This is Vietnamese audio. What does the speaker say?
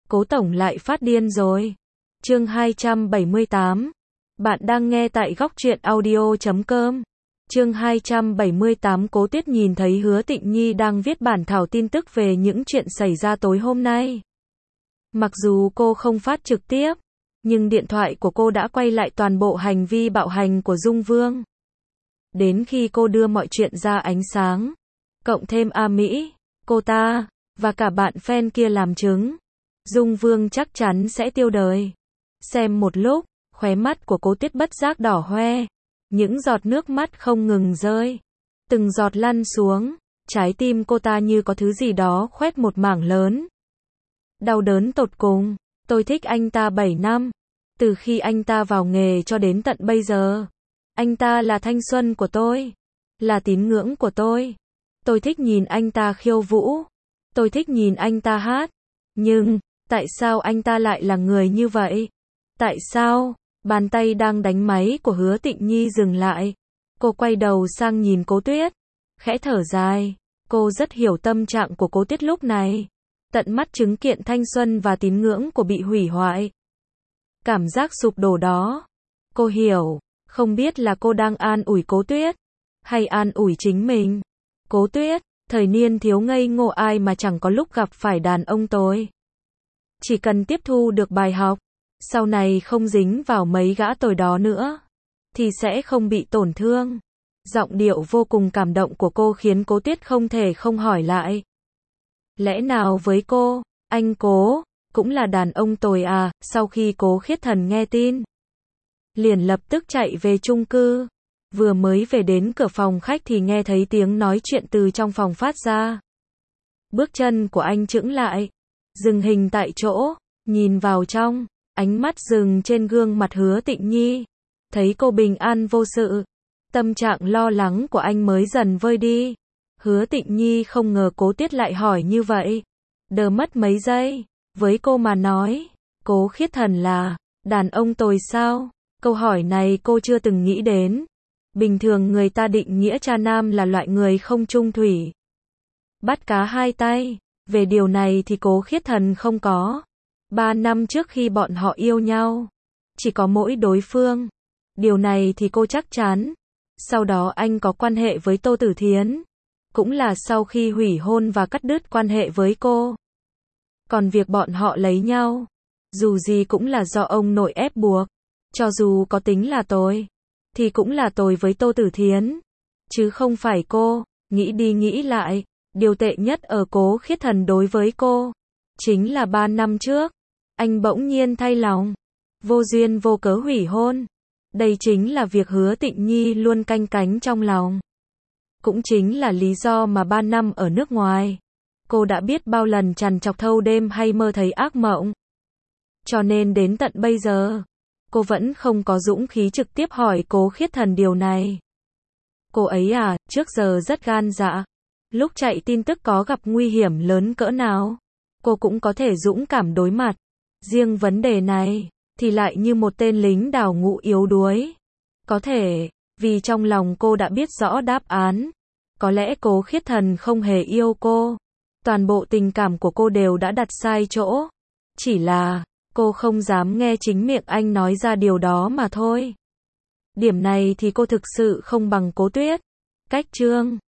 Cố tổng lại phát điên rồi. Chương 278. Bạn đang nghe tại góc truyện audio.com. Chương 278. Cố Tuyết nhìn thấy Hứa Tịnh Nhi đang viết bản thảo tin tức về những chuyện xảy ra tối hôm nay. Mặc dù cô không phát trực tiếp, nhưng điện thoại của cô đã quay lại toàn bộ hành vi bạo hành của Dung Vương. Đến khi cô đưa mọi chuyện ra ánh sáng, cộng thêm A Mỹ, cô ta, và cả bạn fan kia làm chứng, Dung Vương chắc chắn sẽ tiêu đời. Xem một lúc, khóe mắt của Cố Tuyết bất giác đỏ hoe, những giọt nước mắt không ngừng rơi, từng giọt lăn xuống, trái tim cô ta như có thứ gì đó khoét một mảng lớn. Đau đớn tột cùng, tôi thích anh ta 7 năm, từ khi anh ta vào nghề cho đến tận bây giờ. Anh ta là thanh xuân của tôi, là tín ngưỡng của tôi. Tôi thích nhìn anh ta khiêu vũ, tôi thích nhìn anh ta hát. Nhưng, tại sao anh ta lại là người như vậy? Tại sao? Bàn tay đang đánh máy của Hứa Tịnh Nhi dừng lại. Cô quay đầu sang nhìn Cố Tuyết, khẽ thở dài. Cô rất hiểu tâm trạng của Cố Tuyết lúc này. Tận mắt chứng kiến thanh xuân và tín ngưỡng của bị hủy hoại. Cảm giác sụp đổ đó. Cô hiểu, không biết là cô đang an ủi Cố Tuyết, hay an ủi chính mình. Cố Tuyết, thời niên thiếu ngây ngô ai mà chẳng có lúc gặp phải đàn ông tồi. Chỉ cần tiếp thu được bài học, sau này không dính vào mấy gã tồi đó nữa, thì sẽ không bị tổn thương. Giọng điệu vô cùng cảm động của cô khiến Cố Tuyết không thể không hỏi lại. Lẽ nào với cô, anh Cố, cũng là đàn ông tồi à? Sau khi Cố Khiết Thần nghe tin, liền lập tức chạy về chung cư. Vừa mới về đến cửa phòng khách thì nghe thấy tiếng nói chuyện từ trong phòng phát ra. Bước chân của anh chững lại, dừng hình tại chỗ, nhìn vào trong, ánh mắt dừng trên gương mặt Hứa Tịnh Nhi. Thấy cô bình an vô sự, tâm trạng lo lắng của anh mới dần vơi đi. Hứa Tịnh Nhi không ngờ Cố Tuyết lại hỏi như vậy. Đờ mất mấy giây, với cô mà nói, Cố Khiết Thần là đàn ông tồi sao? Câu hỏi này cô chưa từng nghĩ đến. Bình thường người ta định nghĩa cha nam là loại người không chung thủy, bắt cá hai tay. Về điều này thì Cố Khiết Thần không có. 3 năm trước khi bọn họ yêu nhau, chỉ có mỗi đối phương. Điều này thì cô chắc chắn. Sau đó anh có quan hệ với Tô Tử Thiến, cũng là sau khi hủy hôn và cắt đứt quan hệ với cô. Còn việc bọn họ lấy nhau, dù gì cũng là do ông nội ép buộc. Cho dù có tính là tồi, thì cũng là tồi với Tô Tử Thiến, chứ không phải cô. Nghĩ đi nghĩ lại, điều tệ nhất ở Cố Khiết Thần đối với cô, chính là 3 năm trước, anh bỗng nhiên thay lòng, vô duyên vô cớ hủy hôn. Đây chính là việc Hứa Tịnh Nhi luôn canh cánh trong lòng. Cũng chính là lý do mà 3 năm ở nước ngoài, cô đã biết bao lần trằn trọc thâu đêm hay mơ thấy ác mộng. Cho nên đến tận bây giờ, cô vẫn không có dũng khí trực tiếp hỏi Cố Khiết Thần điều này. Cô ấy à, trước giờ rất gan dạ. Lúc chạy tin tức có gặp nguy hiểm lớn cỡ nào, cô cũng có thể dũng cảm đối mặt. Riêng vấn đề này, thì lại như một tên lính đào ngũ yếu đuối. Có thể, vì trong lòng cô đã biết rõ đáp án. Có lẽ Cố Khiết Thần không hề yêu cô. Toàn bộ tình cảm của cô đều đã đặt sai chỗ. Chỉ là, cô không dám nghe chính miệng anh nói ra điều đó mà thôi. Điểm này thì cô thực sự không bằng Cố Tuyết. Cách chương